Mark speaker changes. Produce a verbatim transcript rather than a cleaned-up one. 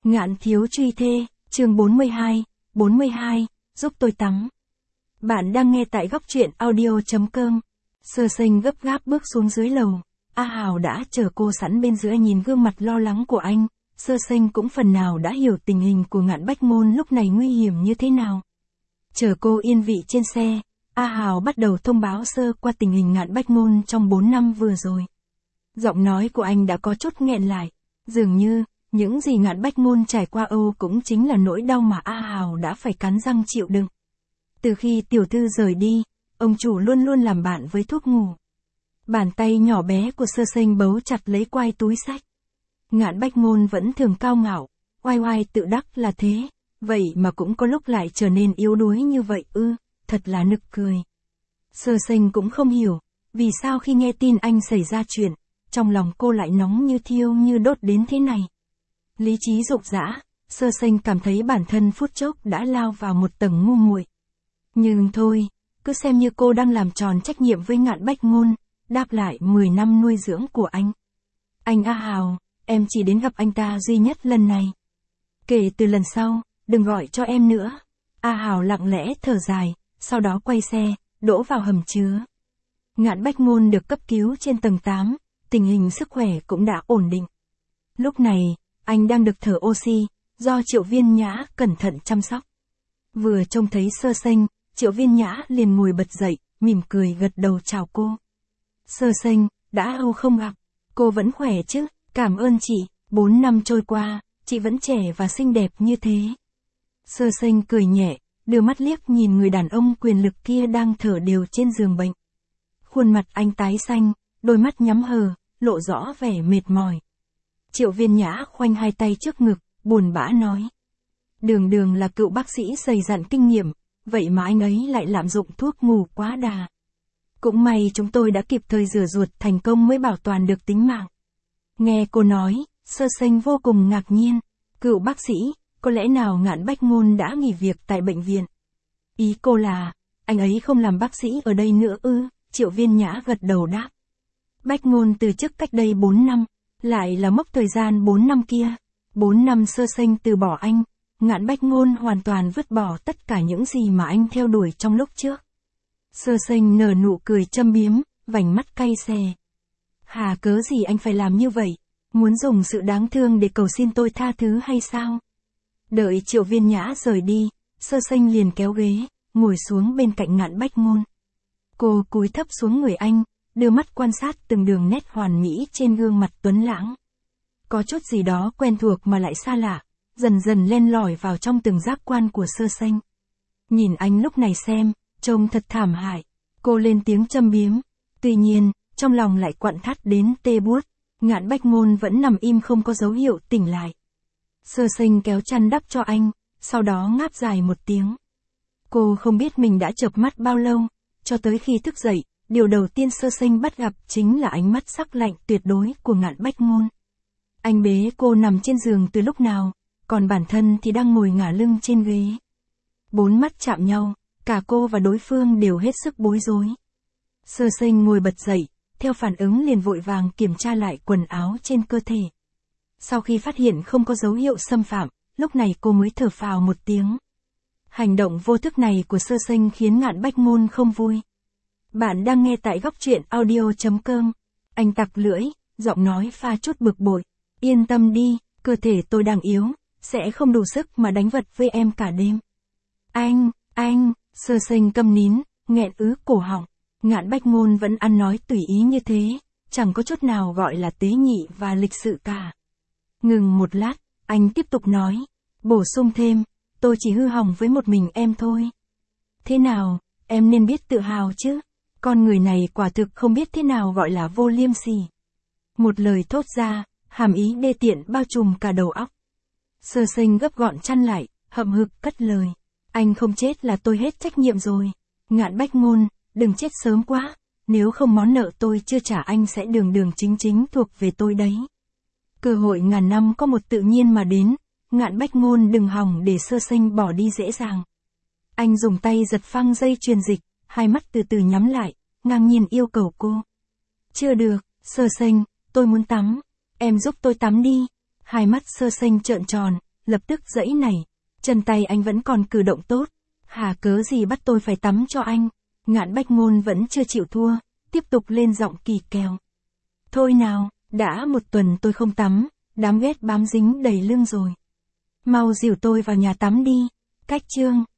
Speaker 1: Ngạn thiếu truy thê, chương bốn mươi hai, bốn mươi hai, giúp tôi tắm. Bạn đang nghe tại góc truyện audio.com. Sơ Sinh gấp gáp bước xuống dưới lầu. A Hào đã chờ cô sẵn bên dưới, nhìn gương mặt lo lắng của anh. Sơ Sinh cũng phần nào đã hiểu tình hình của Ngạn Bách Ngôn lúc này nguy hiểm như thế nào. Chờ cô yên vị trên xe, A Hào bắt đầu thông báo sơ qua tình hình Ngạn Bách Ngôn trong bốn năm vừa rồi. Giọng nói của anh đã có chút nghẹn lại, dường như những gì Ngạn Bách Ngôn trải qua Âu cũng chính là nỗi đau mà A Hào đã phải cắn răng chịu đựng. Từ khi tiểu thư rời đi, ông chủ luôn luôn làm bạn với thuốc ngủ. Bàn tay nhỏ bé của Sơ Sinh bấu chặt lấy quai túi xách. Ngạn Bách Ngôn vẫn thường cao ngạo, oai oai tự đắc là thế, vậy mà cũng có lúc lại trở nên yếu đuối như vậy ư, thật là nực cười. Sơ Sinh cũng không hiểu, vì sao khi nghe tin anh xảy ra chuyện, trong lòng cô lại nóng như thiêu như đốt đến thế này. Lý trí rục rã, Sơ Sinh cảm thấy bản thân phút chốc đã lao vào một tầng ngu muội. Nhưng thôi, cứ xem như cô đang làm tròn trách nhiệm với Ngạn Bách Ngôn, đáp lại mười năm nuôi dưỡng của anh. Anh A Hào, em chỉ đến gặp anh ta duy nhất lần này. Kể từ lần sau, đừng gọi cho em nữa. A Hào lặng lẽ thở dài, sau đó quay xe, đỗ vào hầm chứa. Ngạn Bách Ngôn được cấp cứu trên tầng tám, tình hình sức khỏe cũng đã ổn định. Lúc này, anh đang được thở oxy, do Triệu Viên Nhã cẩn thận chăm sóc. Vừa trông thấy Sơ Sinh, Triệu Viên Nhã liền ngồi bật dậy, mỉm cười gật đầu chào cô. Sơ Sinh, đã lâu không gặp, cô vẫn khỏe chứ, cảm ơn chị, bốn năm trôi qua, chị vẫn trẻ và xinh đẹp như thế. Sơ Sinh cười nhẹ, đưa mắt liếc nhìn người đàn ông quyền lực kia đang thở đều trên giường bệnh. Khuôn mặt anh tái xanh, đôi mắt nhắm hờ, lộ rõ vẻ mệt mỏi. Triệu Viên Nhã khoanh hai tay trước ngực, buồn bã nói. Đường Đường là cựu bác sĩ dày dặn kinh nghiệm, vậy mà anh ấy lại lạm dụng thuốc ngủ quá đà. Cũng may chúng tôi đã kịp thời rửa ruột thành công mới bảo toàn được tính mạng. Nghe cô nói, Sơ Sinh vô cùng ngạc nhiên. Cựu bác sĩ, có lẽ nào Ngạn Bách Ngôn đã nghỉ việc tại bệnh viện? Ý cô là, anh ấy không làm bác sĩ ở đây nữa ư? Triệu Viên Nhã gật đầu đáp. Bách Ngôn từ chức cách đây bốn năm, lại là mốc thời gian bốn năm kia. bốn năm Sơ Sinh từ bỏ anh, Ngạn Bách Ngôn hoàn toàn vứt bỏ tất cả những gì mà anh theo đuổi trong lúc trước. Sơ Sinh nở nụ cười châm biếm, vành mắt cay xè. Hà cớ gì anh phải làm như vậy? Muốn dùng sự đáng thương để cầu xin tôi tha thứ hay sao? Đợi Triệu Viên Nhã rời đi, Sơ Sinh liền kéo ghế, ngồi xuống bên cạnh Ngạn Bách Ngôn. Cô cúi thấp xuống người anh, đưa mắt quan sát từng đường nét hoàn mỹ trên gương mặt tuấn lãng. Có chút gì đó quen thuộc mà lại xa lạ, dần dần len lỏi vào trong từng giác quan của Sơ Sinh. Nhìn anh lúc này xem, trông thật thảm hại. Cô lên tiếng châm biếm. Tuy nhiên, trong lòng lại quặn thắt đến tê buốt. Ngạn Bách Ngôn vẫn nằm im không có dấu hiệu tỉnh lại. Sơ Sinh kéo chăn đắp cho anh, sau đó ngáp dài một tiếng. Cô không biết mình đã chợp mắt bao lâu, cho tới khi thức dậy, điều đầu tiên Sơ Sinh bắt gặp chính là ánh mắt sắc lạnh tuyệt đối của Ngạn Bách Ngôn. Anh bế cô nằm trên giường từ lúc nào, còn bản thân thì đang ngồi ngả lưng trên ghế. Bốn mắt chạm nhau, cả cô và đối phương đều hết sức bối rối. Sơ Sinh ngồi bật dậy, theo phản ứng liền vội vàng kiểm tra lại quần áo trên cơ thể. Sau khi phát hiện không có dấu hiệu xâm phạm, lúc này cô mới thở phào một tiếng. Hành động vô thức này của Sơ Sinh khiến Ngạn Bách Ngôn không vui. Bạn đang nghe tại góc truyện audio.com. Anh tặc lưỡi, giọng nói pha chút bực bội. Yên tâm đi, cơ thể tôi đang yếu, sẽ không đủ sức mà đánh vật với em cả đêm. Anh, anh, Sơ Sinh câm nín, nghẹn ứ cổ họng. Ngạn Bách Ngôn vẫn ăn nói tùy ý như thế, chẳng có chút nào gọi là tế nhị và lịch sự cả. Ngừng một lát, anh tiếp tục nói, bổ sung thêm, tôi chỉ hư hỏng với một mình em thôi. Thế nào, em nên biết tự hào chứ, con người này quả thực không biết thế nào gọi là vô liêm sỉ. Một lời thốt ra, hàm ý đê tiện bao trùm cả đầu óc. Sơ Sinh gấp gọn chăn lại, hậm hực cất lời. Anh không chết là tôi hết trách nhiệm rồi. Ngạn Bách Ngôn, đừng chết sớm quá, nếu không món nợ tôi chưa trả anh sẽ đường đường chính chính thuộc về tôi đấy. Cơ hội ngàn năm có một tự nhiên mà đến, Ngạn Bách Ngôn đừng hòng để Sơ Sinh bỏ đi dễ dàng. Anh dùng tay giật phăng dây truyền dịch, hai mắt từ từ nhắm lại, ngang nhiên yêu cầu cô. Chưa được, Sơ Sinh, tôi muốn tắm, em giúp tôi tắm đi. Hai mắt Sơ Sinh trợn tròn, lập tức giãy nảy. Chân tay anh vẫn còn cử động tốt. Hà cớ gì bắt tôi phải tắm cho anh? Ngạn Bách Ngôn vẫn chưa chịu thua, tiếp tục lên giọng kỳ kèo. Thôi nào, đã một tuần tôi không tắm, đám ghét bám dính đầy lưng rồi. Mau dìu tôi vào nhà tắm đi. Cách chương.